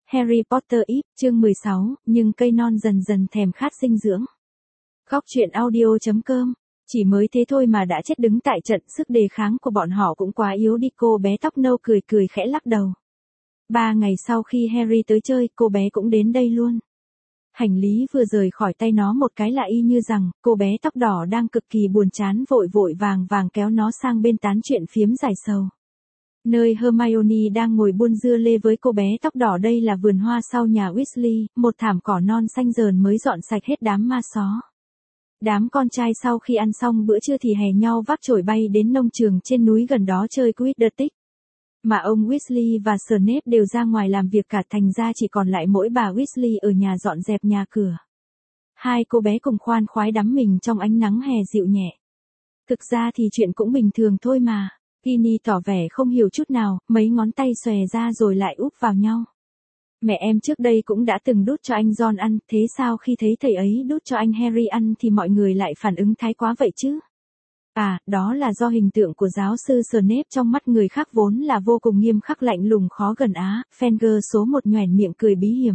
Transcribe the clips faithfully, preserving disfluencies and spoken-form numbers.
Harry Potter Ip, chương mười sáu, nhưng cây non dần dần thèm khát dinh dưỡng. Góc truyện audio chấm com, chỉ mới thế thôi mà đã chết đứng tại trận, sức đề kháng của bọn họ cũng quá yếu đi, cô bé tóc nâu cười cười khẽ lắc đầu. Ba ngày sau khi Harry tới chơi, cô bé cũng đến đây luôn. Hành lý vừa rời khỏi tay nó một cái là y như rằng, cô bé tóc đỏ đang cực kỳ buồn chán vội vội vàng vàng kéo nó sang bên tán chuyện phiếm giải sầu. Nơi Hermione đang ngồi buôn dưa lê với cô bé tóc đỏ, đây là vườn hoa sau nhà Weasley, một thảm cỏ non xanh dờn mới dọn sạch hết đám ma só. Đám con trai sau khi ăn xong bữa trưa thì hè nhau vác chổi bay đến nông trường trên núi gần đó chơi Quidditch. Mà ông Weasley và Snape đều ra ngoài làm việc cả, thành ra chỉ còn lại mỗi bà Weasley ở nhà dọn dẹp nhà cửa. Hai cô bé cùng khoan khoái đắm mình trong ánh nắng hè dịu nhẹ. Thực ra thì chuyện cũng bình thường thôi mà. Ginny tỏ vẻ không hiểu chút nào, mấy ngón tay xòe ra rồi lại úp vào nhau. Mẹ em trước đây cũng đã từng đút cho anh John ăn, thế sao khi thấy thầy ấy đút cho anh Harry ăn thì mọi người lại phản ứng thái quá vậy chứ? À, đó là do hình tượng của giáo sư Snape trong mắt người khác vốn là vô cùng nghiêm khắc lạnh lùng khó gần á, Fangirl số một nhoẻn miệng cười bí hiểm.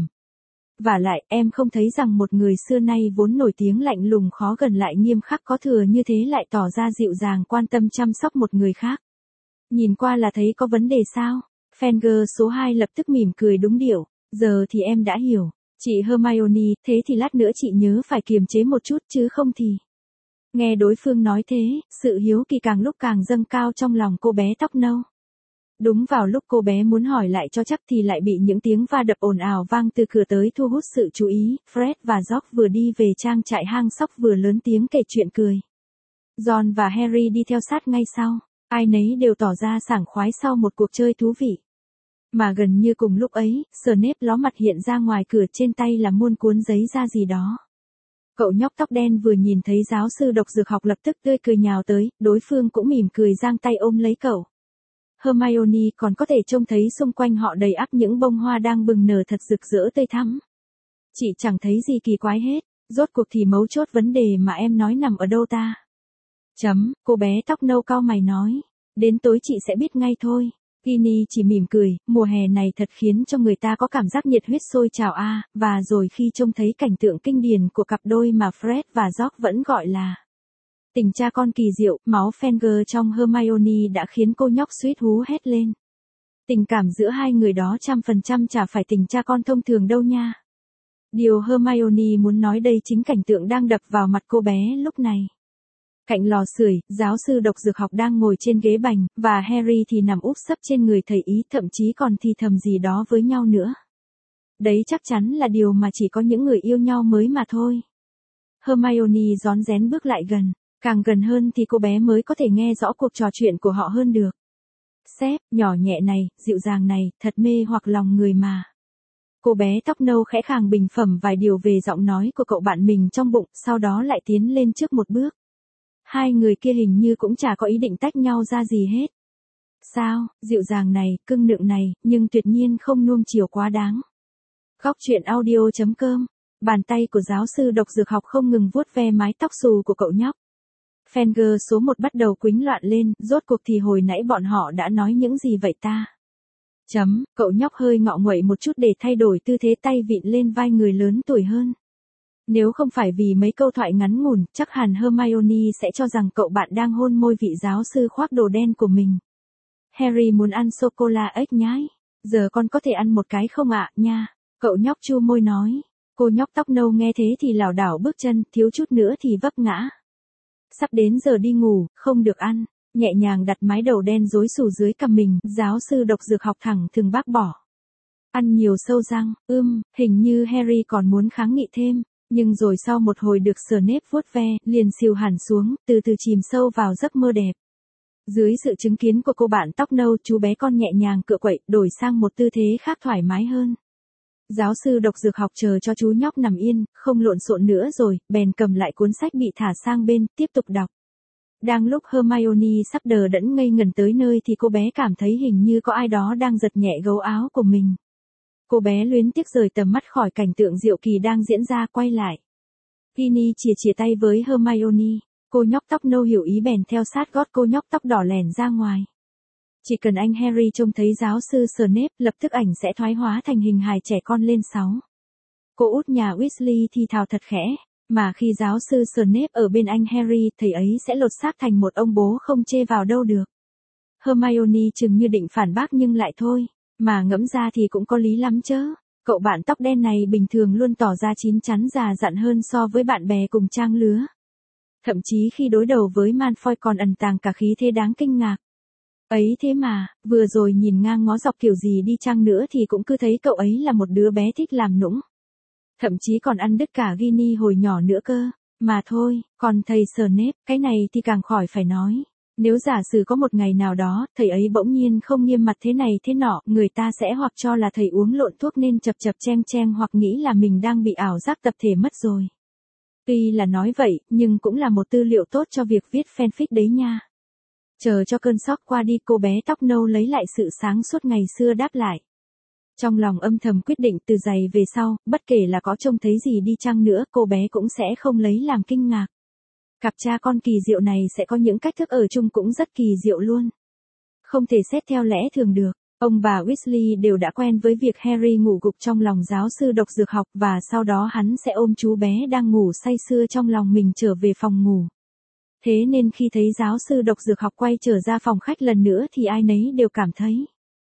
Và lại, em không thấy rằng một người xưa nay vốn nổi tiếng lạnh lùng khó gần lại nghiêm khắc có thừa như thế lại tỏ ra dịu dàng quan tâm chăm sóc một người khác. Nhìn qua là thấy có vấn đề sao? Fangirl số hai lập tức mỉm cười đúng điệu, giờ thì em đã hiểu. Chị Hermione, thế thì lát nữa chị nhớ phải kiềm chế một chút chứ không thì... Nghe đối phương nói thế, sự hiếu kỳ càng lúc càng dâng cao trong lòng cô bé tóc nâu. Đúng vào lúc cô bé muốn hỏi lại cho chắc thì lại bị những tiếng va đập ồn ào vang từ cửa tới thu hút sự chú ý. Fred và George vừa đi về trang trại hang sóc vừa lớn tiếng kể chuyện cười. Ron và Harry đi theo sát ngay sau. Ai nấy đều tỏ ra sảng khoái sau một cuộc chơi thú vị. Mà gần như cùng lúc ấy, Snape ló mặt hiện ra ngoài cửa, trên tay là muôn cuốn giấy da gì đó. Cậu nhóc tóc đen vừa nhìn thấy giáo sư độc dược học lập tức tươi cười nhào tới, đối phương cũng mỉm cười giang tay ôm lấy cậu. Hermione còn có thể trông thấy xung quanh họ đầy ắp những bông hoa đang bừng nở thật rực rỡ tươi thắm. Chị chẳng thấy gì kỳ quái hết, rốt cuộc thì mấu chốt vấn đề mà em nói nằm ở đâu ta? Chấm, cô bé tóc nâu cau mày nói. Đến tối chị sẽ biết ngay thôi. Ginny chỉ mỉm cười, mùa hè này thật khiến cho người ta có cảm giác nhiệt huyết sôi trào a, à, và rồi khi trông thấy cảnh tượng kinh điển của cặp đôi mà Fred và George vẫn gọi là tình cha con kỳ diệu, máu Fangirl trong Hermione đã khiến cô nhóc suýt hú hét lên. Tình cảm giữa hai người đó trăm phần trăm chả phải tình cha con thông thường đâu nha. Điều Hermione muốn nói đây chính cảnh tượng đang đập vào mặt cô bé lúc này. Cạnh lò sưởi, giáo sư độc dược học đang ngồi trên ghế bành, và Harry thì nằm úp sấp trên người thầy ý, thậm chí còn thì thầm gì đó với nhau nữa. Đấy chắc chắn là điều mà chỉ có những người yêu nhau mới mà thôi. Hermione rón rén bước lại gần, càng gần hơn thì cô bé mới có thể nghe rõ cuộc trò chuyện của họ hơn được. Sếp, nhỏ nhẹ này, dịu dàng này, thật mê hoặc lòng người mà. Cô bé tóc nâu khẽ khàng bình phẩm vài điều về giọng nói của cậu bạn mình trong bụng, sau đó lại tiến lên trước một bước. Hai người kia hình như cũng chả có ý định tách nhau ra gì hết. Sao, dịu dàng này, cưng nựng này, nhưng tuyệt nhiên không nuông chiều quá đáng. Góc truyện audio chấm com, bàn tay của giáo sư độc dược học không ngừng vuốt ve mái tóc xù của cậu nhóc. Fangirl số một bắt đầu quýnh loạn lên, rốt cuộc thì hồi nãy bọn họ đã nói những gì vậy ta? Chấm, cậu nhóc hơi ngọ nguậy một chút để thay đổi tư thế, tay vịn lên vai người lớn tuổi hơn. Nếu không phải vì mấy câu thoại ngắn ngủn, chắc hẳn Hermione sẽ cho rằng cậu bạn đang hôn môi vị giáo sư khoác đồ đen của mình. Harry muốn ăn sô-cô-la ếch nhái. Giờ con có thể ăn một cái không ạ, nha? Cậu nhóc chu môi nói. Cô nhóc tóc nâu nghe thế thì lảo đảo bước chân, thiếu chút nữa thì vấp ngã. Sắp đến giờ đi ngủ, không được ăn. Nhẹ nhàng đặt mái đầu đen rối xù dưới cằm mình, giáo sư độc dược học thẳng thừng bác bỏ. Ăn nhiều sâu răng, ưm, hình như Harry còn muốn kháng nghị thêm. Nhưng rồi sau một hồi được Snape vuốt ve, liền xìu hẳn xuống, từ từ chìm sâu vào giấc mơ đẹp. Dưới sự chứng kiến của cô bạn tóc nâu, chú bé con nhẹ nhàng cựa quậy, đổi sang một tư thế khác thoải mái hơn. Giáo sư độc dược học chờ cho chú nhóc nằm yên, không lộn xộn nữa rồi, bèn cầm lại cuốn sách bị thả sang bên, tiếp tục đọc. Đang lúc Hermione sắp đờ đẫn ngây ngẩn tới nơi thì cô bé cảm thấy hình như có ai đó đang giật nhẹ gấu áo của mình. Cô bé luyến tiếc rời tầm mắt khỏi cảnh tượng diệu kỳ đang diễn ra, quay lại. Ginny chìa chìa tay với Hermione, cô nhóc tóc nâu hiểu ý bèn theo sát gót cô nhóc tóc đỏ lẻn ra ngoài. Chỉ cần anh Harry trông thấy giáo sư Snape, lập tức ảnh sẽ thoái hóa thành hình hài trẻ con lên sáu. Cô út nhà Weasley thì thào thật khẽ, mà khi giáo sư Snape ở bên anh Harry, thầy ấy sẽ lột xác thành một ông bố không chê vào đâu được. Hermione chừng như định phản bác nhưng lại thôi, mà ngẫm ra thì cũng có lý lắm chớ. Cậu bạn tóc đen này bình thường luôn tỏ ra chín chắn già dặn hơn so với bạn bè cùng trang lứa. Thậm chí khi đối đầu với Malfoy còn ẩn tàng cả khí thế đáng kinh ngạc. Ấy thế mà, vừa rồi nhìn ngang ngó dọc kiểu gì đi chăng nữa thì cũng cứ thấy cậu ấy là một đứa bé thích làm nũng. Thậm chí còn ăn đứt cả Ginny hồi nhỏ nữa cơ. Mà thôi, còn thầy Snape, cái này thì càng khỏi phải nói. Nếu giả sử có một ngày nào đó, thầy ấy bỗng nhiên không nghiêm mặt thế này thế nọ, người ta sẽ hoặc cho là thầy uống lộn thuốc nên chập chập chen chen hoặc nghĩ là mình đang bị ảo giác tập thể mất rồi. Tuy là nói vậy, nhưng cũng là một tư liệu tốt cho việc viết fanfic đấy nha. Chờ cho cơn sốc qua đi, cô bé tóc nâu lấy lại sự sáng suốt ngày xưa đáp lại. Trong lòng âm thầm quyết định từ giày về sau, bất kể là có trông thấy gì đi chăng nữa, cô bé cũng sẽ không lấy làm kinh ngạc. Cặp cha con kỳ diệu này sẽ có những cách thức ở chung cũng rất kỳ diệu luôn. Không thể xét theo lẽ thường được. Ông bà Weasley đều đã quen với việc Harry ngủ gục trong lòng giáo sư độc dược học và sau đó hắn sẽ ôm chú bé đang ngủ say sưa trong lòng mình trở về phòng ngủ. Thế nên khi thấy giáo sư độc dược học quay trở ra phòng khách lần nữa thì ai nấy đều cảm thấy.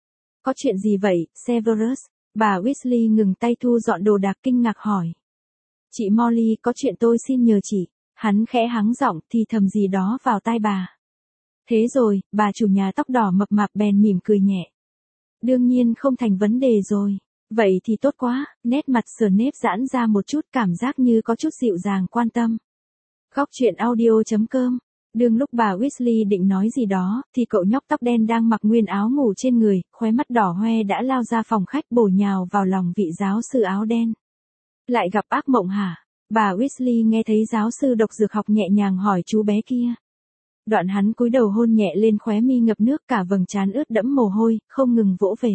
Có chuyện gì vậy, Severus? Bà Weasley ngừng tay thu dọn đồ đạc kinh ngạc hỏi. Chị Molly, có chuyện tôi xin nhờ chị. Hắn khẽ hắng giọng thì thầm gì đó vào tai bà. Thế rồi, bà chủ nhà tóc đỏ mập mạp bèn mỉm cười nhẹ. Đương nhiên không thành vấn đề rồi. Vậy thì tốt quá, nét mặt Snape giãn ra một chút, cảm giác như có chút dịu dàng quan tâm. Góc truyện audio chấm com. Đương lúc bà Weasley định nói gì đó, thì cậu nhóc tóc đen đang mặc nguyên áo ngủ trên người, khóe mắt đỏ hoe đã lao ra phòng khách bổ nhào vào lòng vị giáo sư áo đen. Lại gặp ác mộng hả? Bà Weasley nghe thấy giáo sư độc dược học nhẹ nhàng hỏi chú bé kia. Đoạn hắn cúi đầu hôn nhẹ lên khóe mi ngập nước, cả vầng trán ướt đẫm mồ hôi, không ngừng vỗ về.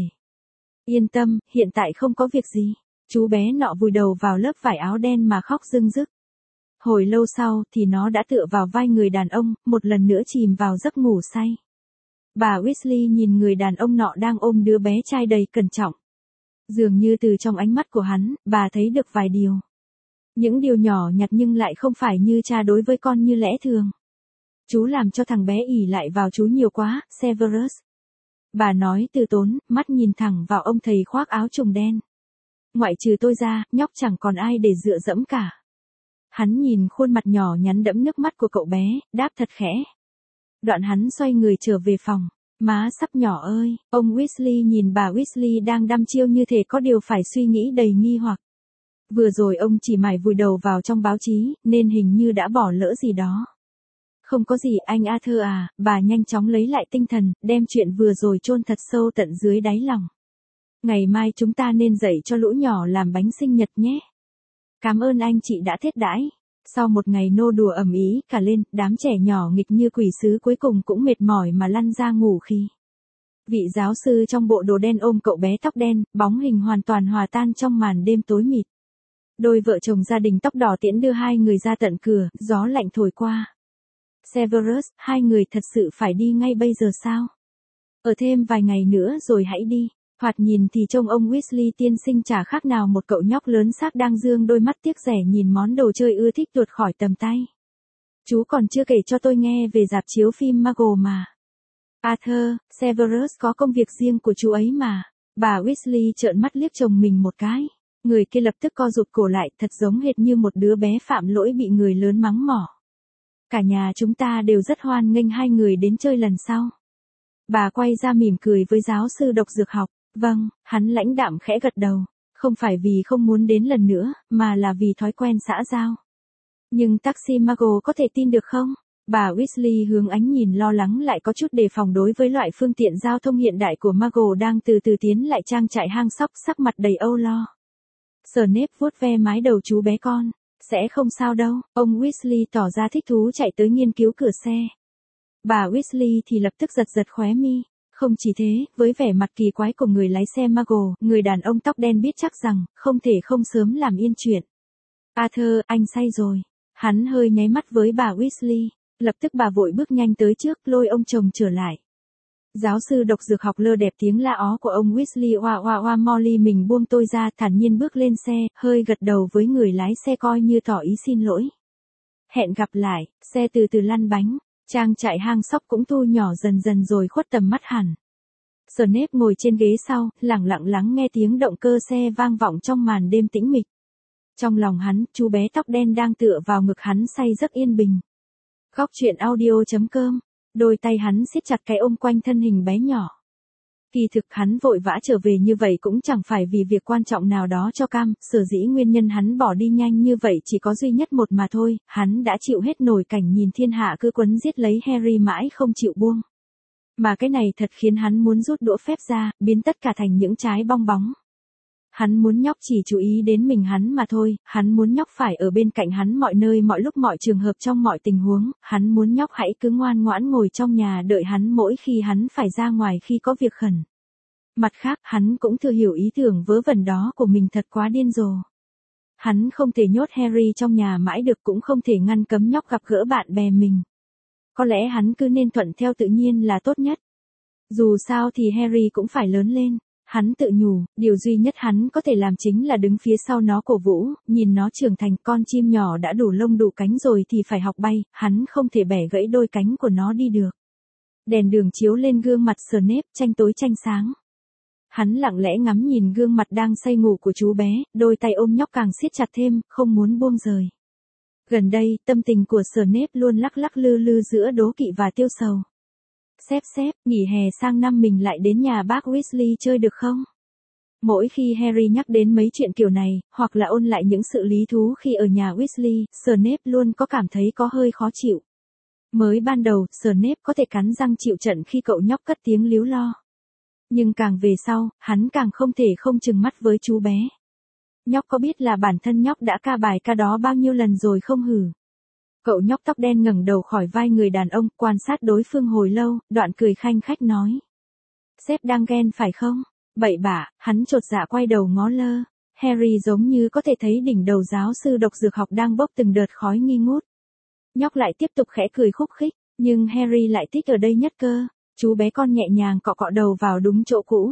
Yên tâm, hiện tại không có việc gì. Chú bé nọ vùi đầu vào lớp vải áo đen mà khóc rưng rức. Hồi lâu sau thì nó đã tựa vào vai người đàn ông, một lần nữa chìm vào giấc ngủ say. Bà Weasley nhìn người đàn ông nọ đang ôm đứa bé trai đầy cẩn trọng. Dường như từ trong ánh mắt của hắn, bà thấy được vài điều. Những điều nhỏ nhặt nhưng lại không phải như cha đối với con như lẽ thường. Chú làm cho thằng bé ỉ lại vào chú nhiều quá, Severus. Bà nói từ tốn, mắt nhìn thẳng vào ông thầy khoác áo trùng đen. Ngoại trừ tôi ra, nhóc chẳng còn ai để dựa dẫm cả. Hắn nhìn khuôn mặt nhỏ nhắn đẫm nước mắt của cậu bé, đáp thật khẽ. Đoạn hắn xoay người trở về phòng. Má sắp nhỏ ơi, ông Weasley nhìn bà Weasley đang đăm chiêu như thể có điều phải suy nghĩ đầy nghi hoặc. Vừa rồi ông chỉ mải vùi đầu vào trong báo chí, nên hình như đã bỏ lỡ gì đó. Không có gì anh Arthur à, bà nhanh chóng lấy lại tinh thần, đem chuyện vừa rồi chôn thật sâu tận dưới đáy lòng. Ngày mai chúng ta nên dạy cho lũ nhỏ làm bánh sinh nhật nhé. Cảm ơn anh chị đã thiết đãi. Sau một ngày nô đùa ầm ĩ cả lên, đám trẻ nhỏ nghịch như quỷ sứ cuối cùng cũng mệt mỏi mà lăn ra ngủ khi. Vị giáo sư trong bộ đồ đen ôm cậu bé tóc đen, bóng hình hoàn toàn hòa tan trong màn đêm tối mịt. Đôi vợ chồng gia đình tóc đỏ tiễn đưa hai người ra tận cửa, gió lạnh thổi qua. Severus, hai người thật sự phải đi ngay bây giờ sao? Ở thêm vài ngày nữa rồi hãy đi. Thoạt nhìn thì trông ông Weasley tiên sinh chả khác nào một cậu nhóc lớn xác đang dương đôi mắt tiếc rẻ nhìn món đồ chơi ưa thích tuột khỏi tầm tay. Chú còn chưa kể cho tôi nghe về rạp chiếu phim Muggle mà. Arthur, Severus có công việc riêng của chú ấy mà. Bà Weasley trợn mắt liếc chồng mình một cái. Người kia lập tức co rụt cổ lại, thật giống hệt như một đứa bé phạm lỗi bị người lớn mắng mỏ. Cả nhà chúng ta đều rất hoan nghênh hai người đến chơi lần sau. Bà quay ra mỉm cười với giáo sư độc dược học. Vâng, hắn lãnh đạm khẽ gật đầu. Không phải vì không muốn đến lần nữa, mà là vì thói quen xã giao. Nhưng taxi Muggle có thể tin được không? Bà Weasley hướng ánh nhìn lo lắng lại có chút đề phòng đối với loại phương tiện giao thông hiện đại của Muggle đang từ từ tiến lại trang trại hang sóc, sắc mặt đầy âu lo. Snape vuốt ve mái đầu chú bé con. Sẽ không sao đâu, ông Weasley tỏ ra thích thú chạy tới nghiên cứu cửa xe. Bà Weasley thì lập tức giật giật khóe mi. Không chỉ thế, với vẻ mặt kỳ quái của người lái xe Muggle, người đàn ông tóc đen biết chắc rằng, không thể không sớm làm yên chuyện. Arthur, anh say rồi. Hắn hơi nháy mắt với bà Weasley. Lập tức bà vội bước nhanh tới trước, lôi ông chồng trở lại. Giáo sư độc dược học lơ đẹp tiếng la ó của ông Weasley. Oa oa oa. Molly mình buông tôi ra, thản nhiên bước lên xe, hơi gật đầu với người lái xe coi như tỏ ý xin lỗi. Hẹn gặp lại. Xe từ từ lăn bánh. Trang trại hang sóc cũng thu nhỏ dần dần rồi khuất tầm mắt hẳn. Snape ngồi trên ghế sau, lặng lặng lắng nghe tiếng động cơ xe vang vọng trong màn đêm tĩnh mịch. Trong lòng hắn, chú bé tóc đen đang tựa vào ngực hắn say giấc yên bình. Góc truyện audio chấm com. Đôi tay hắn siết chặt cái ôm quanh thân hình bé nhỏ. Kỳ thực hắn vội vã trở về như vậy cũng chẳng phải vì việc quan trọng nào đó cho Cam, sở dĩ nguyên nhân hắn bỏ đi nhanh như vậy chỉ có duy nhất một mà thôi, hắn đã chịu hết nổi cảnh nhìn thiên hạ cứ quấn giết lấy Harry mãi không chịu buông. Mà cái này thật khiến hắn muốn rút đũa phép ra, biến tất cả thành những trái bong bóng. Hắn muốn nhóc chỉ chú ý đến mình hắn mà thôi, hắn muốn nhóc phải ở bên cạnh hắn mọi nơi mọi lúc mọi trường hợp trong mọi tình huống, hắn muốn nhóc hãy cứ ngoan ngoãn ngồi trong nhà đợi hắn mỗi khi hắn phải ra ngoài khi có việc khẩn. Mặt khác, hắn cũng thừa hiểu ý tưởng vớ vẩn đó của mình thật quá điên rồ. Hắn không thể nhốt Harry trong nhà mãi được, cũng không thể ngăn cấm nhóc gặp gỡ bạn bè mình. Có lẽ hắn cứ nên thuận theo tự nhiên là tốt nhất. Dù sao thì Harry cũng phải lớn lên. Hắn tự nhủ, điều duy nhất hắn có thể làm chính là đứng phía sau nó cổ vũ, nhìn nó trưởng thành. Con chim nhỏ đã đủ lông đủ cánh rồi thì phải học bay, hắn không thể bẻ gãy đôi cánh của nó đi được. Đèn đường chiếu lên gương mặt Snape, tranh tối tranh sáng. Hắn lặng lẽ ngắm nhìn gương mặt đang say ngủ của chú bé, đôi tay ôm nhóc càng siết chặt thêm, không muốn buông rời. Gần đây, tâm tình của Snape luôn lắc lắc lư lư giữa đố kỵ và tiêu sầu. Sếp sếp, nghỉ hè sang năm mình lại đến nhà bác Weasley chơi được không? Mỗi khi Harry nhắc đến mấy chuyện kiểu này, hoặc là ôn lại những sự lý thú khi ở nhà Weasley, Snape luôn có cảm thấy có hơi khó chịu. Mới ban đầu, Snape có thể cắn răng chịu trận khi cậu nhóc cất tiếng líu lo. Nhưng càng về sau, hắn càng không thể không chừng mắt với chú bé. Nhóc có biết là bản thân nhóc đã ca bài ca đó bao nhiêu lần rồi không hử? Cậu nhóc tóc đen ngẩng đầu khỏi vai người đàn ông, quan sát đối phương hồi lâu, đoạn cười khanh khách nói. Sếp đang ghen phải không? Bậy bạ, hắn chột dạ quay đầu ngó lơ. Harry giống như có thể thấy đỉnh đầu giáo sư độc dược học đang bốc từng đợt khói nghi ngút. Nhóc lại tiếp tục khẽ cười khúc khích, nhưng Harry lại thích ở đây nhất cơ. Chú bé con nhẹ nhàng cọ cọ đầu vào đúng chỗ cũ.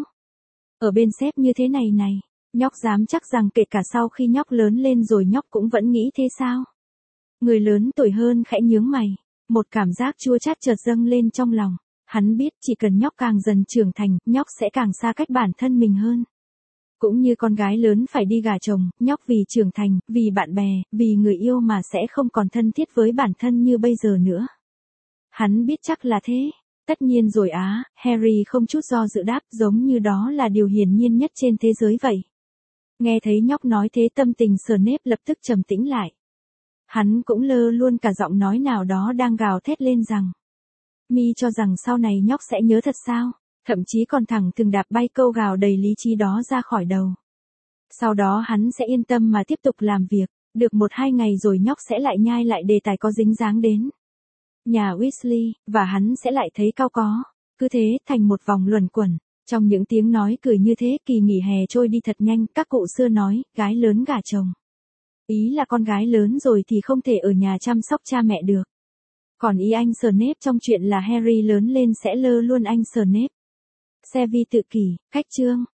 Ở bên sếp như thế này này, nhóc dám chắc rằng kể cả sau khi nhóc lớn lên rồi nhóc cũng vẫn nghĩ thế sao? Người lớn tuổi hơn khẽ nhướng mày, một cảm giác chua chát chợt dâng lên trong lòng. Hắn biết chỉ cần nhóc càng dần trưởng thành, nhóc sẽ càng xa cách bản thân mình hơn. Cũng như con gái lớn phải đi gả chồng, nhóc vì trưởng thành, vì bạn bè, vì người yêu mà sẽ không còn thân thiết với bản thân như bây giờ nữa. Hắn biết chắc là thế. Tất nhiên rồi á, Harry không chút do dự đáp, giống như đó là điều hiển nhiên nhất trên thế giới vậy. Nghe thấy nhóc nói thế tâm tình Snape lập tức trầm tĩnh lại. Hắn cũng lơ luôn cả giọng nói nào đó đang gào thét lên rằng. Mi cho rằng sau này nhóc sẽ nhớ thật sao, thậm chí còn thẳng thừng đạp bay câu gào đầy lý trí đó ra khỏi đầu. Sau đó hắn sẽ yên tâm mà tiếp tục làm việc, được một hai ngày rồi nhóc sẽ lại nhai lại đề tài có dính dáng đến nhà Weasley, và hắn sẽ lại thấy cao có. Cứ thế, thành một vòng luẩn quẩn. Trong những tiếng nói cười như thế, kỳ nghỉ hè trôi đi thật nhanh. Các cụ xưa nói, gái lớn gả chồng. Ý là con gái lớn rồi thì không thể ở nhà chăm sóc cha mẹ được. Còn ý anh Snape trong chuyện là Harry lớn lên sẽ lơ luôn anh Snape. Se vi tự kỷ, cách chương.